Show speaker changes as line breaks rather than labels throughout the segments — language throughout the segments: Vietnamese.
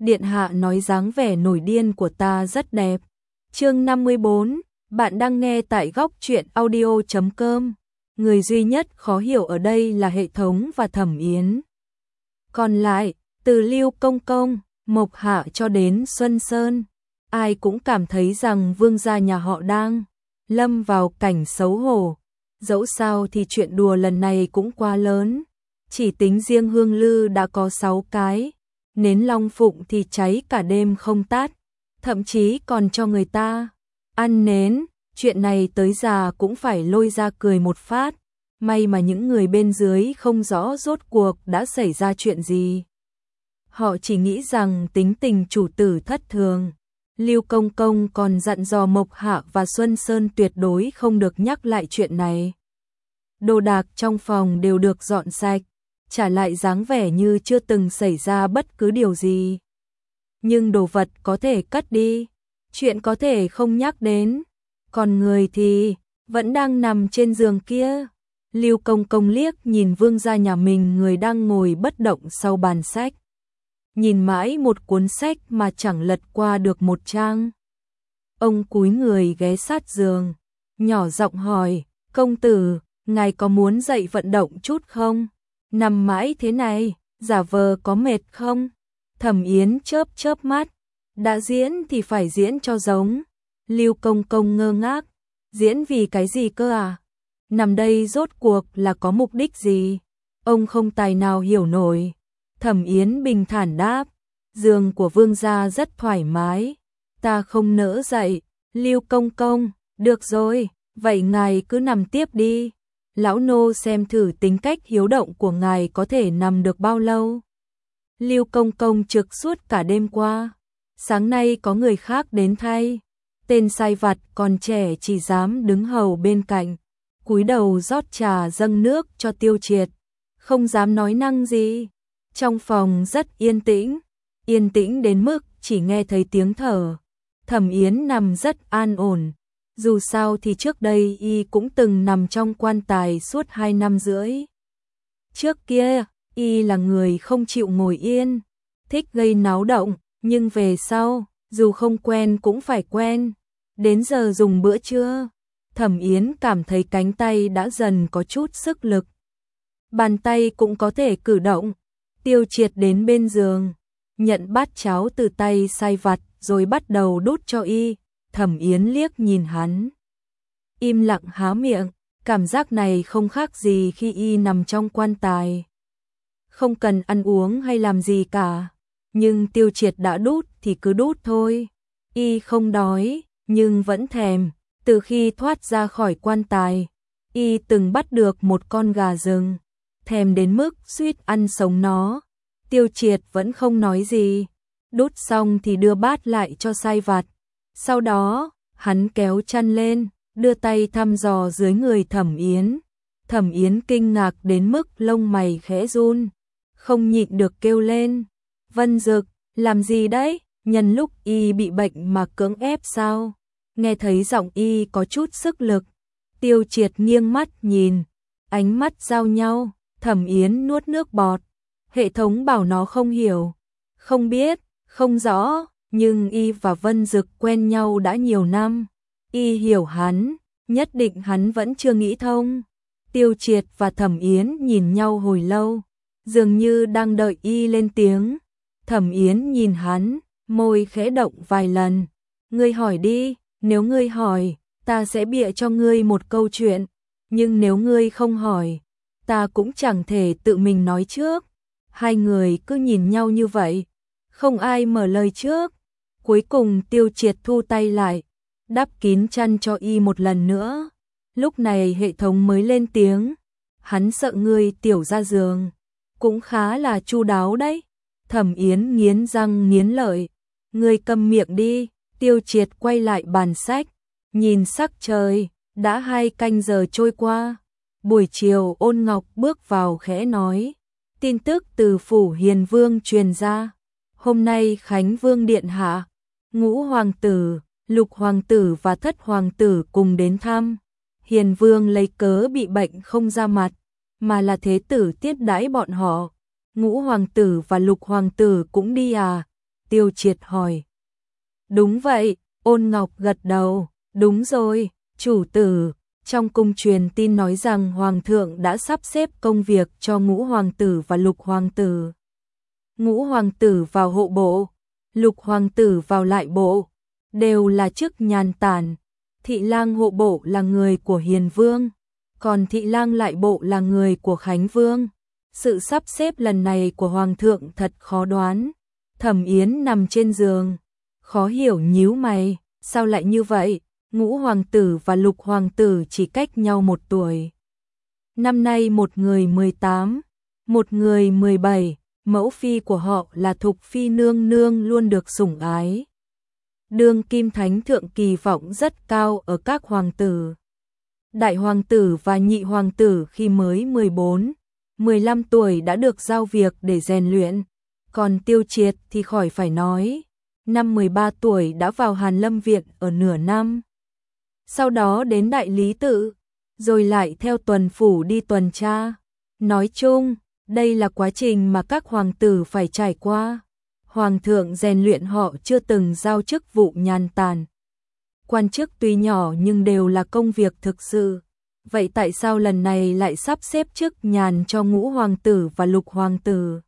Điện hạ nói dáng vẻ nổi điên của ta rất đẹp. Chương 54, bạn đang nghe tại góc truyện audio.com. Người duy nhất khó hiểu ở đây là hệ thống và Thẩm Yến. Còn lại, từ Lưu Công Công, Mộc Hạ cho đến Xuân Sơn, ai cũng cảm thấy rằng vương gia nhà họ đang lâm vào cảnh xấu hổ. Dẫu sao thì chuyện đùa lần này cũng quá lớn. Chỉ tính riêng hương lư đã có 6 cái, nến long phụng thì cháy cả đêm không tắt, thậm chí còn cho người ta ăn nến. Chuyện này tới già cũng phải lôi ra cười một phát. May mà những người bên dưới không rõ rốt cuộc đã xảy ra chuyện gì. Họ chỉ nghĩ rằng tính tình chủ tử thất thường. Lưu Công Công còn dặn dò Mộc Hạ và Xuân Sơn tuyệt đối không được nhắc lại chuyện này. Đồ đạc trong phòng đều được dọn sạch, trả lại dáng vẻ như chưa từng xảy ra bất cứ điều gì. Nhưng đồ vật có thể cất đi, chuyện có thể không nhắc đến, còn người thì vẫn đang nằm trên giường kia. Lưu Công Công liếc nhìn vương gia nhà mình, người đang ngồi bất động sau bàn sách. Nhìn mãi một cuốn sách mà chẳng lật qua được một trang. Ông cúi người ghé sát giường, nhỏ giọng hỏi, công tử, ngài có muốn dậy vận động chút không? Nằm mãi thế này, giả vờ có mệt không? Thẩm Yến chớp chớp mắt, đã diễn thì phải diễn cho giống. Lưu Công Công ngơ ngác, diễn vì cái gì cơ à? Nằm đây rốt cuộc là có mục đích gì? Ông không tài nào hiểu nổi. Thẩm Yến bình thản đáp, giường của vương gia rất thoải mái, ta không nỡ dậy. Lưu Công Công, được rồi, vậy ngài cứ nằm tiếp đi. Lão nô xem thử tính cách hiếu động của ngài có thể nằm được bao lâu. Lưu Công Công trực suốt cả đêm qua, sáng nay có người khác đến thay. Tên sai vặt còn trẻ chỉ dám đứng hầu bên cạnh, cúi đầu rót trà dâng nước cho Tiêu Triệt, không dám nói năng gì. Trong phòng rất yên tĩnh đến mức chỉ nghe thấy tiếng thở. Thẩm Yến nằm rất an ổn, dù sao thì trước đây y cũng từng nằm trong quan tài suốt 2 năm rưỡi. Trước kia, y là người không chịu ngồi yên, thích gây náo động, nhưng về sau, dù không quen cũng phải quen. Đến giờ dùng bữa trưa, Thẩm Yến cảm thấy cánh tay đã dần có chút sức lực. Bàn tay cũng có thể cử động. Tiêu Triệt đến bên giường, nhận bát cháo từ tay sai vặt rồi bắt đầu đút cho y. Thẩm Yến liếc nhìn hắn, im lặng há miệng, cảm giác này không khác gì khi y nằm trong quan tài. Không cần ăn uống hay làm gì cả, nhưng Tiêu Triệt đã đút thì cứ đút thôi. Y không đói, nhưng vẫn thèm. Từ khi thoát ra khỏi quan tài, y từng bắt được một con gà rừng, thèm đến mức suýt ăn sống nó. Tiêu Triệt vẫn không nói gì, đút xong thì đưa bát lại cho sai vặt. Sau đó, hắn kéo chăn lên, đưa tay thăm dò dưới người Thẩm Yến. Thẩm Yến kinh ngạc đến mức lông mày khẽ run, không nhịn được kêu lên, Vân Dực, làm gì đấy? Nhân lúc y bị bệnh mà cưỡng ép sao? Nghe thấy giọng y có chút sức lực, Tiêu Triệt nghiêng mắt nhìn, ánh mắt giao nhau. Thẩm Yến nuốt nước bọt, hệ thống bảo nó không hiểu, không biết, không rõ, nhưng y và Vân Dực quen nhau đã nhiều năm, y hiểu hắn, nhất định hắn vẫn chưa nghĩ thông. Tiêu Triệt và Thẩm Yến nhìn nhau hồi lâu, dường như đang đợi y lên tiếng. Thẩm Yến nhìn hắn, môi khẽ động vài lần, ngươi hỏi đi, nếu ngươi hỏi, ta sẽ bịa cho ngươi một câu chuyện, nhưng nếu ngươi không hỏi, ta cũng chẳng thể tự mình nói trước. Hai người cứ nhìn nhau như vậy, không ai mở lời trước. Cuối cùng Tiêu Triệt thu tay lại, đắp kín chăn cho y một lần nữa. Lúc này hệ thống mới lên tiếng, hắn sợ ngươi tiểu ra giường, cũng khá là chu đáo đấy. Thẩm Yến nghiến răng nghiến lợi, ngươi câm miệng đi. Tiêu Triệt quay lại bàn sách, nhìn sắc trời, đã 2 canh giờ trôi qua. Buổi chiều Ôn Ngọc bước vào khẽ nói, tin tức từ phủ Hiền Vương truyền ra, hôm nay Khánh Vương điện hạ, Ngũ hoàng tử, Lục hoàng tử và Thất hoàng tử cùng đến thăm. Hiền Vương lấy cớ bị bệnh không ra mặt, mà là thế tử tiếp đãi bọn họ. Ngũ hoàng tử và Lục hoàng tử cũng đi à? Tiêu Triệt hỏi. Đúng vậy, Ôn Ngọc gật đầu, đúng rồi, chủ tử, trong cung truyền tin nói rằng Hoàng thượng đã sắp xếp công việc cho Ngũ Hoàng tử và Lục Hoàng tử. Ngũ Hoàng tử vào hộ bộ, Lục Hoàng tử vào lại bộ, đều là chức nhàn tản. Thị lang hộ bộ là người của Hiền Vương, còn thị lang lại bộ là người của Khánh Vương. Sự sắp xếp lần này của Hoàng thượng thật khó đoán. Thẩm Yến nằm trên giường, khó hiểu nhíu mày, sao lại như vậy? Ngũ Hoàng tử và Lục Hoàng tử chỉ cách nhau 1 tuổi. Năm nay một người 18, một người 17, mẫu phi của họ là Thục Phi nương nương luôn được sủng ái. Đương kim thánh thượng kỳ vọng rất cao ở các hoàng tử. Đại hoàng tử và nhị hoàng tử khi mới 14, 15 tuổi đã được giao việc để rèn luyện, còn Tiêu Triệt thì khỏi phải nói, năm 13 tuổi đã vào Hàn Lâm viện ở nửa năm. Sau đó đến đại lý tự, rồi lại theo tuần phủ đi tuần tra. Nói chung, đây là quá trình mà các hoàng tử phải trải qua. Hoàng thượng rèn luyện họ chưa từng giao chức vụ nhàn tản. Quan chức tuy nhỏ nhưng đều là công việc thực sự. Vậy tại sao lần này lại sắp xếp chức nhàn cho Ngũ Hoàng tử và Lục Hoàng tử?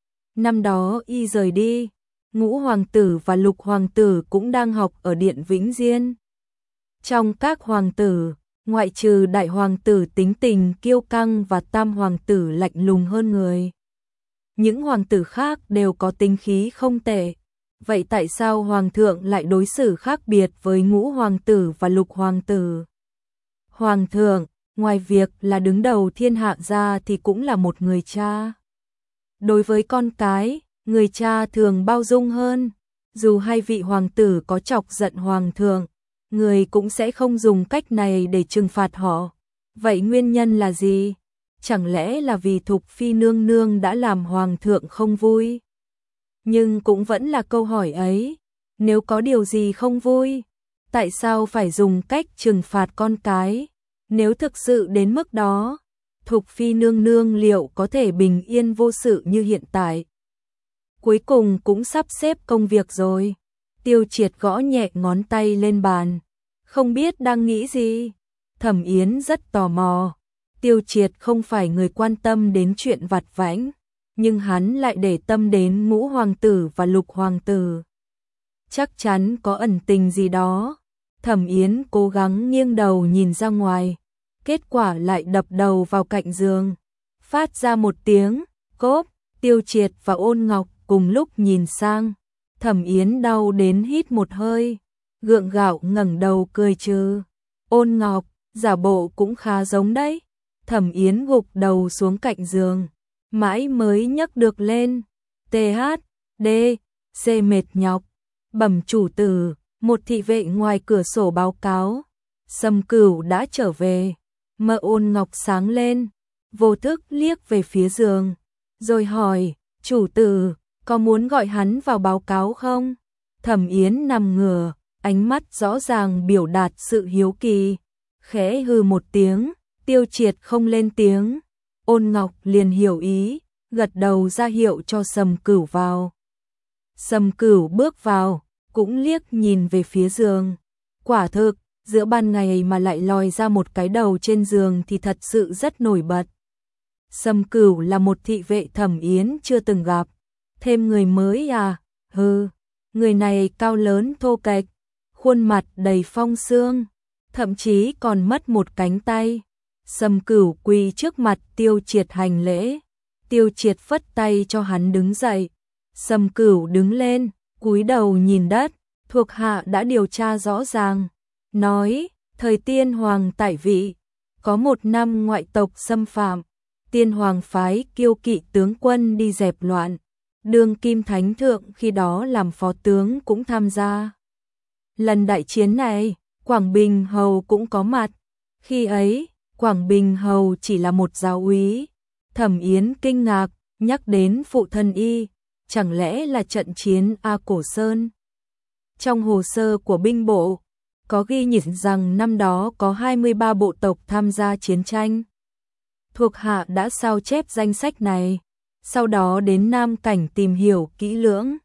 Năm đó y rời đi, Ngũ Hoàng tử và Lục Hoàng tử cũng đang học ở Điện Vĩnh Diên. Trong các hoàng tử, ngoại trừ Đại Hoàng tử tính tình kiêu căng và Tam Hoàng tử lạnh lùng hơn người, những hoàng tử khác đều có tính khí không tệ. Vậy tại sao Hoàng thượng lại đối xử khác biệt với Ngũ Hoàng tử và Lục Hoàng tử? Hoàng thượng, ngoài việc là đứng đầu thiên hạ ra thì cũng là một người cha. Đối với con cái, người cha thường bao dung hơn. Dù hai vị hoàng tử có chọc giận Hoàng thượng, người cũng sẽ không dùng cách này để trừng phạt họ. Vậy nguyên nhân là gì? Chẳng lẽ là vì Thục Phi nương nương đã làm Hoàng thượng không vui? Nhưng cũng vẫn là câu hỏi ấy, nếu có điều gì không vui, tại sao phải dùng cách trừng phạt con cái? Nếu thực sự đến mức đó, Thục Phi nương nương liệu có thể bình yên vô sự như hiện tại? Cuối cùng cũng sắp xếp công việc rồi. Tiêu Triệt gõ nhẹ ngón tay lên bàn, không biết đang nghĩ gì. Thẩm Yến rất tò mò. Tiêu Triệt không phải người quan tâm đến chuyện vặt vãnh, nhưng hắn lại để tâm đến Ngũ Hoàng tử và Lục Hoàng tử. Chắc chắn có ẩn tình gì đó. Thẩm Yến cố gắng nghiêng đầu nhìn ra ngoài, kết quả lại đập đầu vào cạnh giường, phát ra một tiếng cốp. Tiêu Triệt và Ôn Ngọc cùng lúc nhìn sang. Thẩm Yến đau đến hít một hơi, gượng gạo ngẩng đầu cười trừ. Ôn Ngọc, giả bộ cũng khá giống đấy. Thẩm Yến gục đầu xuống cạnh giường, mãi mới nhấc được lên. THD, C mệt nhọc. Bẩm chủ tử, một thị vệ ngoài cửa sổ báo cáo, Sầm Cửu đã trở về. Mơ Ôn Ngọc sáng lên, vô thức liếc về phía giường, rồi hỏi, chủ tử, có muốn gọi hắn vào báo cáo không? Thẩm Yến nằm ngửa, ánh mắt rõ ràng biểu đạt sự hiếu kỳ, khẽ hừ một tiếng. Tiêu Triệt không lên tiếng, Ôn Ngọc liền hiểu ý, gật đầu ra hiệu cho Sầm Cửu vào. Sầm Cửu bước vào, cũng liếc nhìn về phía giường. Quả thực, giữa ban ngày mà lại lòi ra một cái đầu trên giường thì thật sự rất nổi bật. Sầm Cửu là một thị vệ Thẩm Yến chưa từng gặp. Thêm người mới à? Hừ, người này cao lớn thô kệch, khuôn mặt đầy phong sương, thậm chí còn mất một cánh tay. Sầm Cửu quỳ trước mặt Tiêu Triệt hành lễ. Tiêu Triệt phất tay cho hắn đứng dậy. Sầm Cửu đứng lên, cúi đầu nhìn đất. Thuộc hạ đã điều tra rõ ràng, nói, thời Tiên Hoàng tại vị, có 1 năm ngoại tộc xâm phạm, Tiên Hoàng phái kiêu kỵ tướng quân đi dẹp loạn. Đương kim thánh thượng khi đó làm phó tướng cũng tham gia. Lần đại chiến này, Quảng Bình Hầu cũng có mặt. Khi ấy, Quảng Bình Hầu chỉ là một giáo úy. Thẩm Yến kinh ngạc, nhắc đến phụ thân y, chẳng lẽ là trận chiến A Cổ Sơn? Trong hồ sơ của binh bộ, có ghi nhận rằng năm đó có 23 bộ tộc tham gia chiến tranh. Thuộc hạ đã sao chép danh sách này, sau đó đến Nam Cảnh tìm hiểu kỹ lưỡng.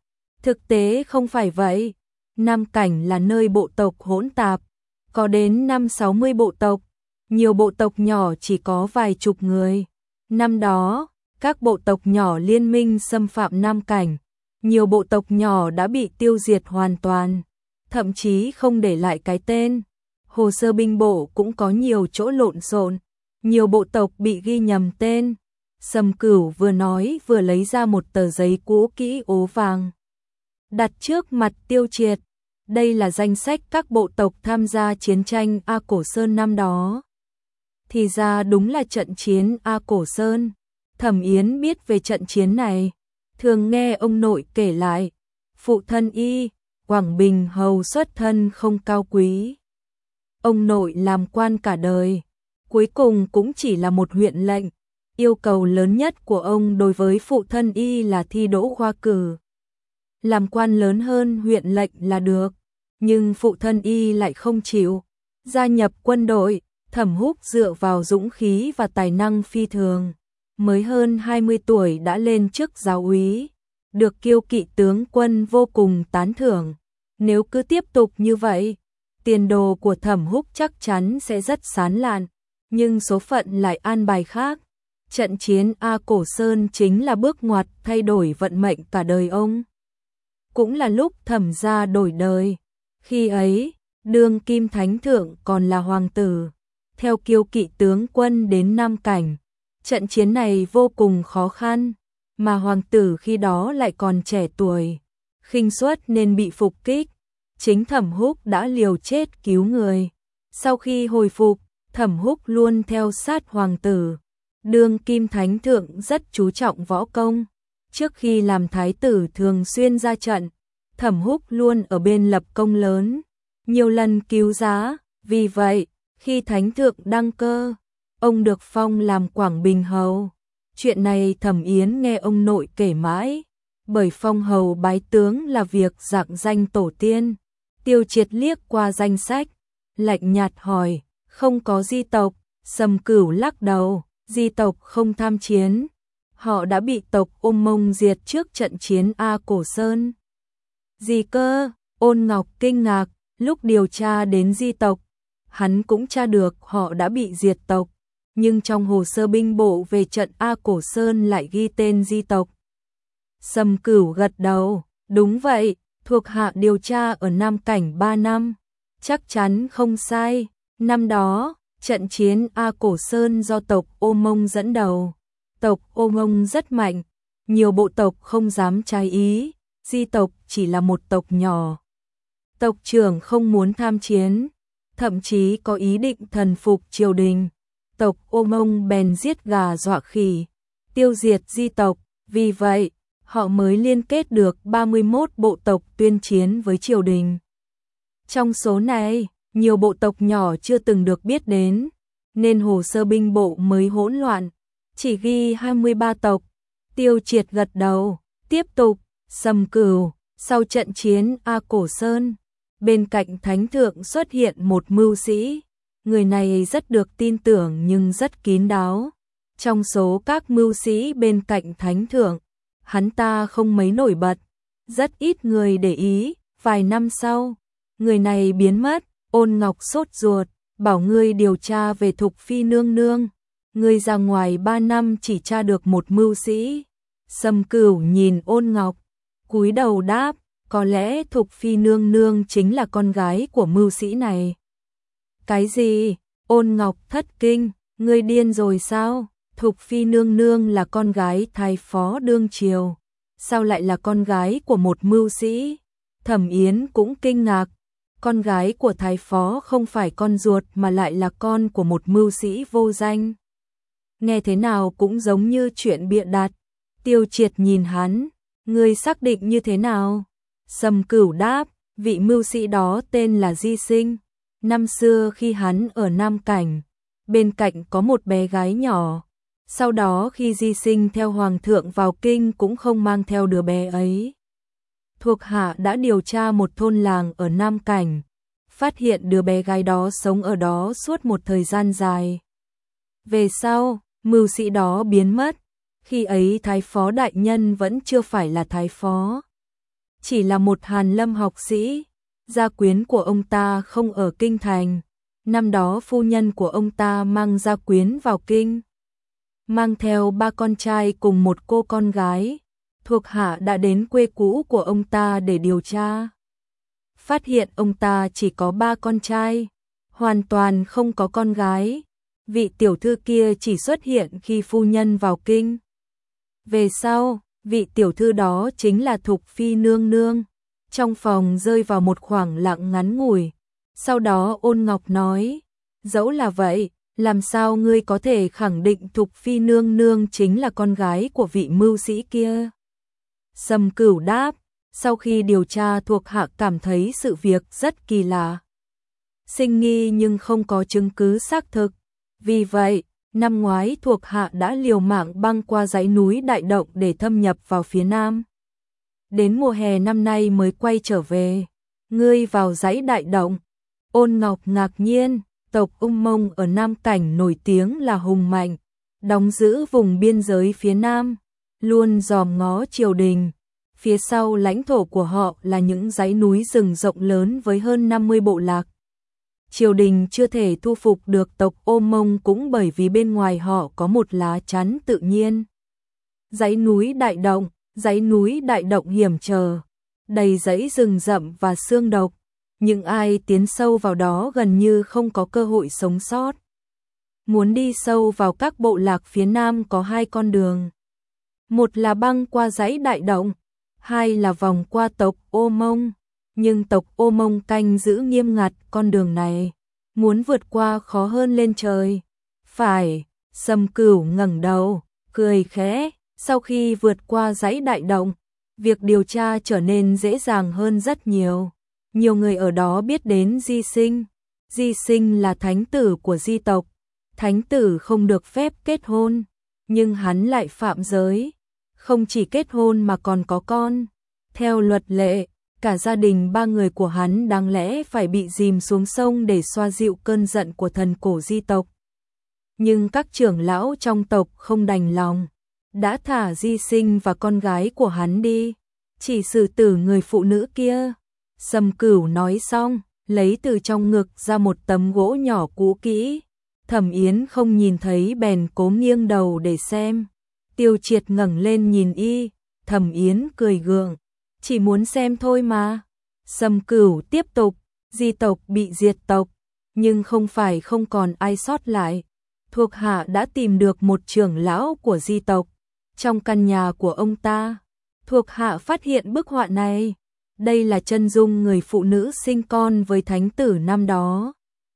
Thực tế không phải vậy. Nam Cảnh là nơi bộ tộc hỗn tạp, có đến 5-60 bộ tộc, nhiều bộ tộc nhỏ chỉ có vài chục người. Năm đó, các bộ tộc nhỏ liên minh xâm phạm Nam Cảnh, nhiều bộ tộc nhỏ đã bị tiêu diệt hoàn toàn, thậm chí không để lại cái tên. Hồ sơ binh bộ cũng có nhiều chỗ lộn xộn, nhiều bộ tộc bị ghi nhầm tên. Sầm Cửu vừa nói vừa lấy ra một tờ giấy cũ kỹ ố vàng, đặt trước mặt Tiêu Triệt. Đây là danh sách các bộ tộc tham gia chiến tranh A Cổ Sơn năm đó. Thì ra đúng là trận chiến A Cổ Sơn. Thẩm Yến biết về trận chiến này, thường nghe ông nội kể lại. Phụ thân y, Quảng Bình hầu xuất thân không cao quý. Ông nội làm quan cả đời, cuối cùng cũng chỉ là một huyện lệnh. Yêu cầu lớn nhất của ông đối với phụ thân y là thi đỗ khoa cử. Làm quan lớn hơn huyện lệnh là được, nhưng phụ thân y lại không chịu. Gia nhập quân đội, Thẩm Húc dựa vào dũng khí và tài năng phi thường, mới hơn 20 tuổi đã lên chức giáo úy, được Kiêu Kỵ tướng quân vô cùng tán thưởng. Nếu cứ tiếp tục như vậy, tiền đồ của Thẩm Húc chắc chắn sẽ rất sáng lạn, nhưng số phận lại an bài khác. Trận chiến A Cổ Sơn chính là bước ngoặt thay đổi vận mệnh cả đời ông. Cũng là lúc Thẩm gia đổi đời. Khi ấy, đương kim thánh thượng còn là hoàng tử, theo Kiêu Kỵ tướng quân đến Nam Cảnh. Trận chiến này vô cùng khó khăn, mà hoàng tử khi đó lại còn trẻ tuổi, khinh suất nên bị phục kích. Chính Thẩm Húc đã liều chết cứu người. Sau khi hồi phục, Thẩm Húc luôn theo sát hoàng tử. Đương kim thánh thượng rất chú trọng võ công. Trước khi làm thái tử thường xuyên ra trận, Thẩm Húc luôn ở bên lập công lớn, nhiều lần cứu giá. Vì vậy, khi thánh thượng đăng cơ, ông được phong làm Quảng Bình hầu. Chuyện này Thẩm Yến nghe ông nội kể mãi, bởi phong hầu bái tướng là việc rạng danh tổ tiên. Tiêu Triệt liếc qua danh sách, lạnh nhạt hỏi, không có di tộc. Sầm Cửu lắc đầu, di tộc không tham chiến. Họ đã bị tộc Ôm Mông diệt trước trận chiến A Cổ Sơn. Gì cơ? Ôn Ngọc kinh ngạc, lúc điều tra đến di tộc, hắn cũng tra được họ đã bị diệt tộc, nhưng trong hồ sơ binh bộ về trận A Cổ Sơn lại ghi tên di tộc. Sầm Cửu gật đầu, đúng vậy, thuộc hạ điều tra ở Nam Cảnh 3 năm, chắc chắn không sai. Năm đó, trận chiến A Cổ Sơn do tộc Ô Mông dẫn đầu. Tộc Ô Mông rất mạnh, nhiều bộ tộc không dám trái ý, di tộc chỉ là một tộc nhỏ. Tộc trưởng không muốn tham chiến, thậm chí có ý định thần phục triều đình. Tộc Ô Mông bèn giết gà dọa khỉ, tiêu diệt di tộc, vì vậy, họ mới liên kết được 31 bộ tộc tuyên chiến với triều đình. Trong số này, nhiều bộ tộc nhỏ chưa từng được biết đến, nên hồ sơ binh bộ mới hỗn loạn, chỉ ghi 23 tộc. Tiêu Triệt gật đầu, tiếp tục, Sầm Cửu, sau trận chiến A Cổ Sơn, bên cạnh thánh thượng xuất hiện một mưu sĩ, người này rất được tin tưởng nhưng rất kín đáo. Trong số các mưu sĩ bên cạnh thánh thượng, hắn ta không mấy nổi bật, rất ít người để ý. Vài năm sau, người này biến mất. Ôn Ngọc sốt ruột, bảo ngươi điều tra về Thục Phi nương nương. Ngươi ra ngoài 3 năm chỉ tra được một mưu sĩ. Sầm Cửu nhìn Ôn Ngọc, cúi đầu đáp, có lẽ Thục Phi nương nương chính là con gái của mưu sĩ này. Cái gì? Ôn Ngọc thất kinh, ngươi điên rồi sao? Thục Phi nương nương là con gái thái phó đương triều, sao lại là con gái của một mưu sĩ? Thẩm Yến cũng kinh ngạc, con gái của thái phó không phải con ruột mà lại là con của một mưu sĩ vô danh. Nghe thế nào cũng giống như chuyện bịa đặt. Tiêu Triệt nhìn hắn, ngươi xác định như thế nào? Sầm Cửu đáp, vị mưu sĩ đó tên là Di Sinh. Năm xưa khi hắn ở Nam Cảnh, bên cạnh có một bé gái nhỏ. Sau đó khi Di Sinh theo hoàng thượng vào kinh cũng không mang theo đứa bé ấy. Thuộc hạ đã điều tra một thôn làng ở Nam Cảnh, phát hiện đứa bé gái đó sống ở đó suốt một thời gian dài. Về sau, mưu sĩ đó biến mất, khi ấy thái phó đại nhân vẫn chưa phải là thái phó. chỉ là một Hàn Lâm học sĩ, gia quyến của ông ta không ở kinh thành. Năm đó phu nhân của ông ta mang gia quyến vào kinh, mang theo 3 con trai cùng một cô con gái. Thuộc hạ đã đến quê cũ của ông ta để điều tra. Phát hiện ông ta chỉ có 3 con trai, hoàn toàn không có con gái. Vị tiểu thư kia chỉ xuất hiện khi phu nhân vào kinh. Về sau, vị tiểu thư đó chính là Thục Phi nương nương. Trong phòng rơi vào một khoảng lặng ngắn ngủi. Sau đó Ôn Ngọc nói, dẫu là vậy, làm sao ngươi có thể khẳng định Thục Phi nương nương chính là con gái của vị mưu sĩ kia? Sầm Cửu đáp, sau khi điều tra thuộc hạ cảm thấy sự việc rất kỳ lạ. Sinh nghi nhưng không có chứng cứ xác thực. Vì vậy, năm ngoái thuộc hạ đã liều mạng băng qua dãy núi Đại Động để thâm nhập vào phía Nam. Đến mùa hè năm nay mới quay trở về. Ngươi vào dãy Đại Động? Ôn Ngọc ngạc nhiên, tộc Ung Mông ở Nam Cảnh nổi tiếng là hùng mạnh, đóng giữ vùng biên giới phía Nam, luôn dòm ngó triều đình. Phía sau lãnh thổ của họ là những dãy núi rừng rộng lớn với hơn 50 bộ lạc. Triều đình chưa thể thu phục được tộc Ô Mông cũng bởi vì bên ngoài họ có một lá chắn tự nhiên. Dãy núi Đại Động hiểm trở, đầy dãy rừng rậm và xương độc. Những ai tiến sâu vào đó gần như không có cơ hội sống sót. Muốn đi sâu vào các bộ lạc phía Nam có 2 con đường. Một là băng qua dãy Đại Động, 2 là vòng qua tộc Ô Mông. Nhưng tộc Ô Mông canh giữ nghiêm ngặt con đường này, muốn vượt qua khó hơn lên trời. Phải, Sầm Cửu ngẩng đầu, cười khẽ, sau khi vượt qua dãy Đại Động, việc điều tra trở nên dễ dàng hơn rất nhiều. Nhiều người ở đó biết đến Di Sinh. Di Sinh là thánh tử của Di tộc. Thánh tử không được phép kết hôn, nhưng hắn lại phạm giới. Không chỉ kết hôn mà còn có con. Theo luật lệ, cả gia đình 3 người của hắn đáng lẽ phải bị dìm xuống sông để xoa dịu cơn giận của thần cổ Di tộc. Nhưng các trưởng lão trong tộc không đành lòng, đã thả Di Sinh và con gái của hắn đi, chỉ xử tử người phụ nữ kia. Sầm Cửu nói xong, lấy từ trong ngực ra một tấm gỗ nhỏ cũ kỹ. Thẩm Yến không nhìn thấy bèn cố nghiêng đầu để xem. Tiêu Triệt ngẩng lên nhìn y, Thẩm Yến cười gượng, chỉ muốn xem thôi mà. Sầm Cửu tiếp tục, Di tộc bị diệt tộc, nhưng không phải không còn ai sót lại. Thuộc hạ đã tìm được một trưởng lão của Di tộc. Trong căn nhà của ông ta, thuộc hạ phát hiện bức họa này. Đây là chân dung người phụ nữ sinh con với thánh tử năm đó.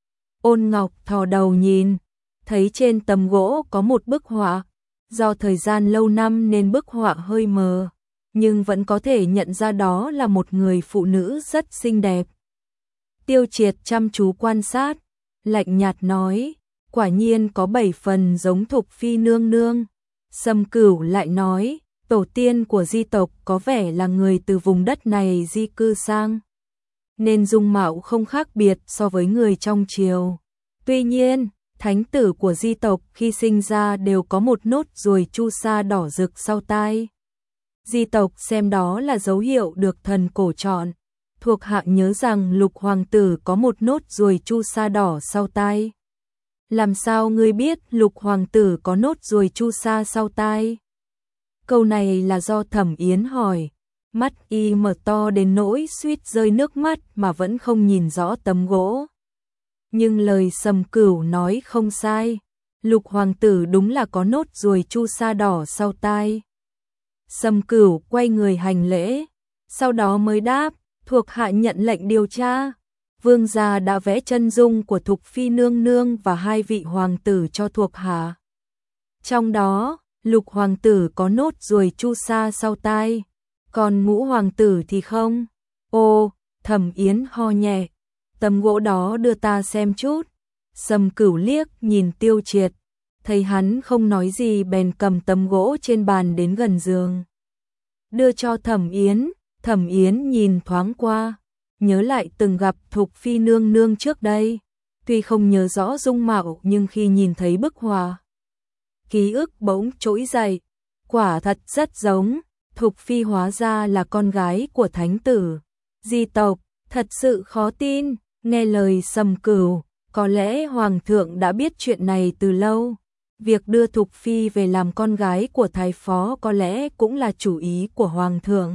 Ôn Ngọc thò đầu nhìn, thấy trên tấm gỗ có một bức họa. Do thời gian lâu năm nên bức họa hơi mờ, nhưng vẫn có thể nhận ra đó là một người phụ nữ rất xinh đẹp. Tiêu Triệt chăm chú quan sát, lạnh nhạt nói, quả nhiên có 7 phần giống Thục Phi nương nương. Sầm Cửu lại nói, tổ tiên của Di tộc có vẻ là người từ vùng đất này di cư sang, nên dung mạo không khác biệt so với người trong triều. Tuy nhiên, thánh tử của Di tộc khi sinh ra đều có một nốt ruồi chu sa đỏ rực sau tai. Di tộc xem đó là dấu hiệu được thần cổ chọn. Thuộc hạ nhớ rằng Lục hoàng tử có một nốt ruồi chu sa đỏ sau tai. Làm sao ngươi biết Lục hoàng tử có nốt ruồi chu sa sau tai? Câu này là do Thẩm Yến hỏi. Mắt y mở to đến nỗi suýt rơi nước mắt mà vẫn không nhìn rõ tấm gỗ. Nhưng lời Sầm Cửu nói không sai. Lục hoàng tử đúng là có nốt ruồi chu sa đỏ sau tai. Sầm Cửu quay người hành lễ, sau đó mới đáp, thuộc hạ nhận lệnh điều tra. Vương gia đã vẽ chân dung của Thục Phi nương nương và 2 vị hoàng tử cho thuộc hạ. Trong đó, Lục hoàng tử có nốt ruồi chu sa sau tai, còn Ngũ hoàng tử thì không. Ô, Thẩm Yến ho nhẹ, tấm gỗ đó đưa ta xem chút. Sầm Cửu liếc nhìn Tiêu Triệt, thấy hắn không nói gì bèn cầm tấm gỗ trên bàn đến gần giường, đưa cho Thẩm Yến. Thẩm Yến nhìn thoáng qua, nhớ lại từng gặp Thục Phi nương nương trước đây, tuy không nhớ rõ dung mạo nhưng khi nhìn thấy bức họa, ký ức bỗng trỗi dậy, quả thật rất giống. Thục Phi hóa ra là con gái của thánh tử Di tộc, thật sự khó tin. Nghe lời Sầm Cửu, có lẽ Hoàng thượng đã biết chuyện này từ lâu. Việc đưa Thục Phi về làm con gái của thái phó có lẽ cũng là chủ ý của Hoàng thượng.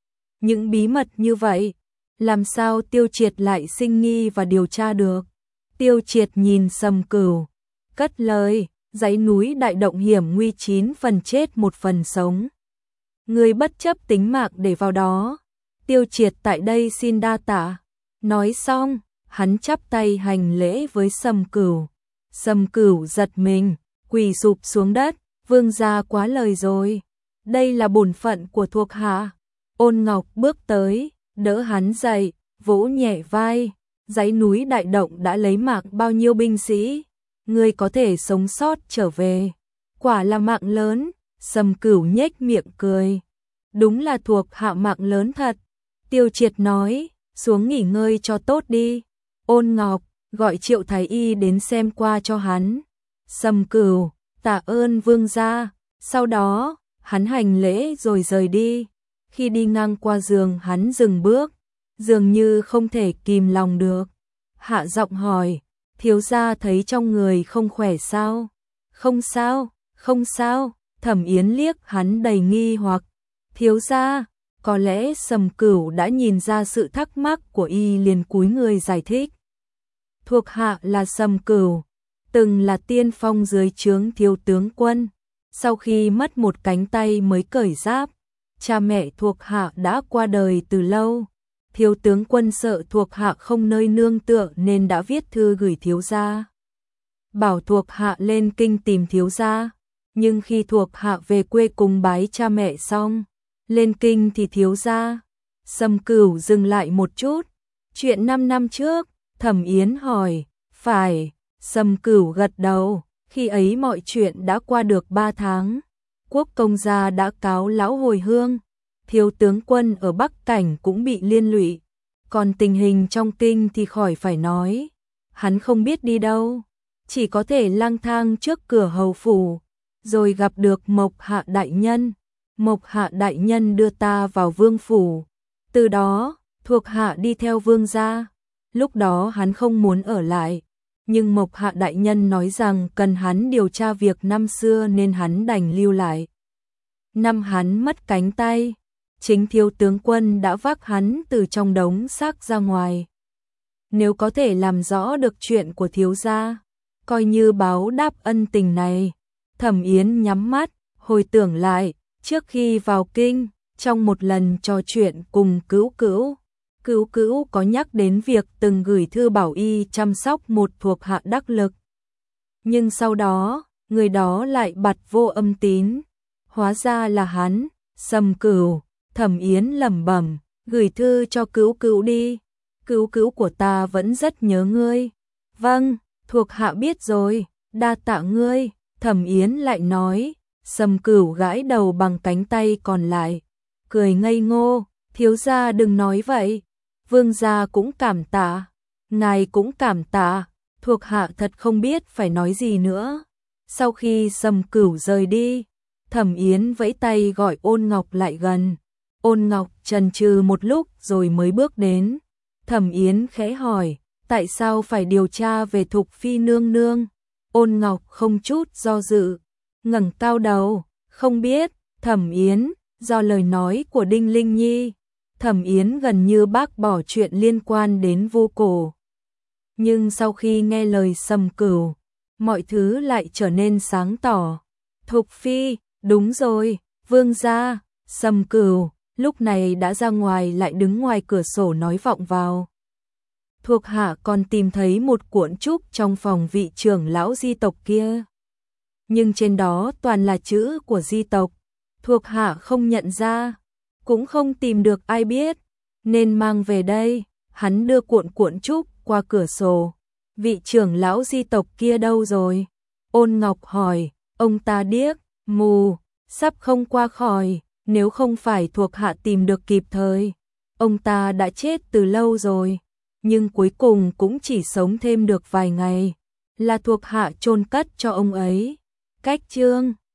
Những bí mật như vậy, làm sao Tiêu Triệt lại sinh nghi và điều tra được? Tiêu Triệt nhìn Sầm Cửu, cất lời, dãy núi đại động hiểm nguy 9 phần chết 1 phần sống. Ngươi bất chấp tính mạng để vào đó. Tiêu Triệt tại đây xin đa tạ. Nói xong, hắn chắp tay hành lễ với Sầm Cửu. Sầm Cửu giật mình, quỳ sụp xuống đất, vương gia quá lời rồi. Đây là bổn phận của thuộc hạ. Ôn Ngọc bước tới, đỡ hắn dậy, vỗ nhẹ vai. Dãy núi đại động đã lấy mạng bao nhiêu binh sĩ, ngươi có thể sống sót trở về, quả là mạng lớn. Sầm Cửu nhếch miệng cười, đúng là thuộc hạ mạng lớn thật. Tiêu Triệt nói, xuống nghỉ ngơi cho tốt đi. Ôn Ngọc, gọi Triệu Thái Y đến xem qua cho hắn. Sầm Cửu, tạ ơn vương gia. Sau đó, hắn hành lễ rồi rời đi. Khi đi ngang qua giường hắn dừng bước, dường như không thể kìm lòng được. Hạ giọng hỏi, thiếu gia thấy trong người không khỏe sao? Không sao, không sao. Thẩm Yến liếc hắn đầy nghi hoặc. Thiếu gia, có lẽ Sầm Cửu đã nhìn ra sự thắc mắc của y liền cúi người giải thích. Thuộc hạ là Sầm Cửu, từng là tiên phong dưới trướng thiếu tướng quân. Sau khi mất một cánh tay mới cởi giáp, cha mẹ thuộc hạ đã qua đời từ lâu. Thiếu tướng quân sợ thuộc hạ không nơi nương tựa nên đã viết thư gửi thiếu gia, bảo thuộc hạ lên kinh tìm thiếu gia. Nhưng khi thuộc hạ về quê cùng bái cha mẹ xong, lên kinh thì thiếu gia. Sầm Cửu dừng lại một chút. Chuyện 5 năm trước, Thẩm Yến hỏi. Phải. Sầm Cửu gật đầu. Khi ấy mọi chuyện đã qua được 3 tháng. Quốc công gia đã cáo lão hồi hương. Thiếu tướng quân ở Bắc Cảnh cũng bị liên lụy. Còn tình hình trong kinh thì khỏi phải nói. Hắn không biết đi đâu, chỉ có thể lang thang trước cửa hầu phủ, rồi gặp được Mộc Hạ đại nhân. Mộc Hạ đại nhân đưa ta vào vương phủ. Từ đó, thuộc hạ đi theo vương gia. Lúc đó hắn không muốn ở lại, nhưng Mộc Hạ đại nhân nói rằng cần hắn điều tra việc năm xưa nên hắn đành lưu lại. Năm hắn mất cánh tay, chính thiếu tướng quân đã vác hắn từ trong đống xác ra ngoài. Nếu có thể làm rõ được chuyện của thiếu gia, coi như báo đáp ân tình này. Thẩm Yến nhắm mắt, hồi tưởng lại, trước khi vào kinh, trong một lần trò chuyện cùng Cửu Cửu có nhắc đến việc từng gửi thư bảo y chăm sóc một thuộc hạ đắc lực. Nhưng sau đó, người đó lại bặt vô âm tín. Hóa ra là hắn. Sầm Cửu. Thẩm Yến lẩm bẩm, gửi thư cho Cửu Cửu đi. Cửu Cửu của ta vẫn rất nhớ ngươi. Vâng, thuộc hạ biết rồi, đa tạ ngươi. Thẩm Yến lại nói. Sầm Cửu gãi đầu bằng cánh tay còn lại, cười ngây ngô. Thiếu gia đừng nói vậy, vương gia cũng cảm tạ, ngài cũng cảm tạ. Thuộc hạ thật không biết phải nói gì nữa. Sau khi Sầm Cửu rời đi, Thẩm Yến vẫy tay gọi Ôn Ngọc lại gần. Ôn Ngọc chần chừ một lúc rồi mới bước đến. Thẩm Yến khẽ hỏi, tại sao phải điều tra về Thục Phi nương nương? Ôn Ngọc không chút do dự, ngẩng cao đầu, không biết. Thẩm Yến, do lời nói của Đinh Linh Nhi. Thẩm Yến gần như bác bỏ chuyện liên quan đến Vu Cổ. Nhưng sau khi nghe lời Sầm Cửu, mọi thứ lại trở nên sáng tỏ. Thục Phi, đúng rồi, vương gia. Sầm Cửu lúc này đã ra ngoài, lại đứng ngoài cửa sổ nói vọng vào. Thuộc hạ còn tìm thấy một cuộn trúc trong phòng vị trưởng lão Di tộc kia, nhưng trên đó toàn là chữ của Di tộc. Thuộc hạ không nhận ra, cũng không tìm được ai biết, nên mang về đây. Hắn đưa cuộn trúc qua cửa sổ. Vị trưởng lão Di tộc kia đâu rồi? Ôn Ngọc hỏi. Ông ta điếc, mù, sắp không qua khỏi. Nếu không phải thuộc hạ tìm được kịp thời, ông ta đã chết từ lâu rồi. Nhưng cuối cùng cũng chỉ sống thêm được vài ngày, là thuộc hạ chôn cất cho ông ấy. Cách chương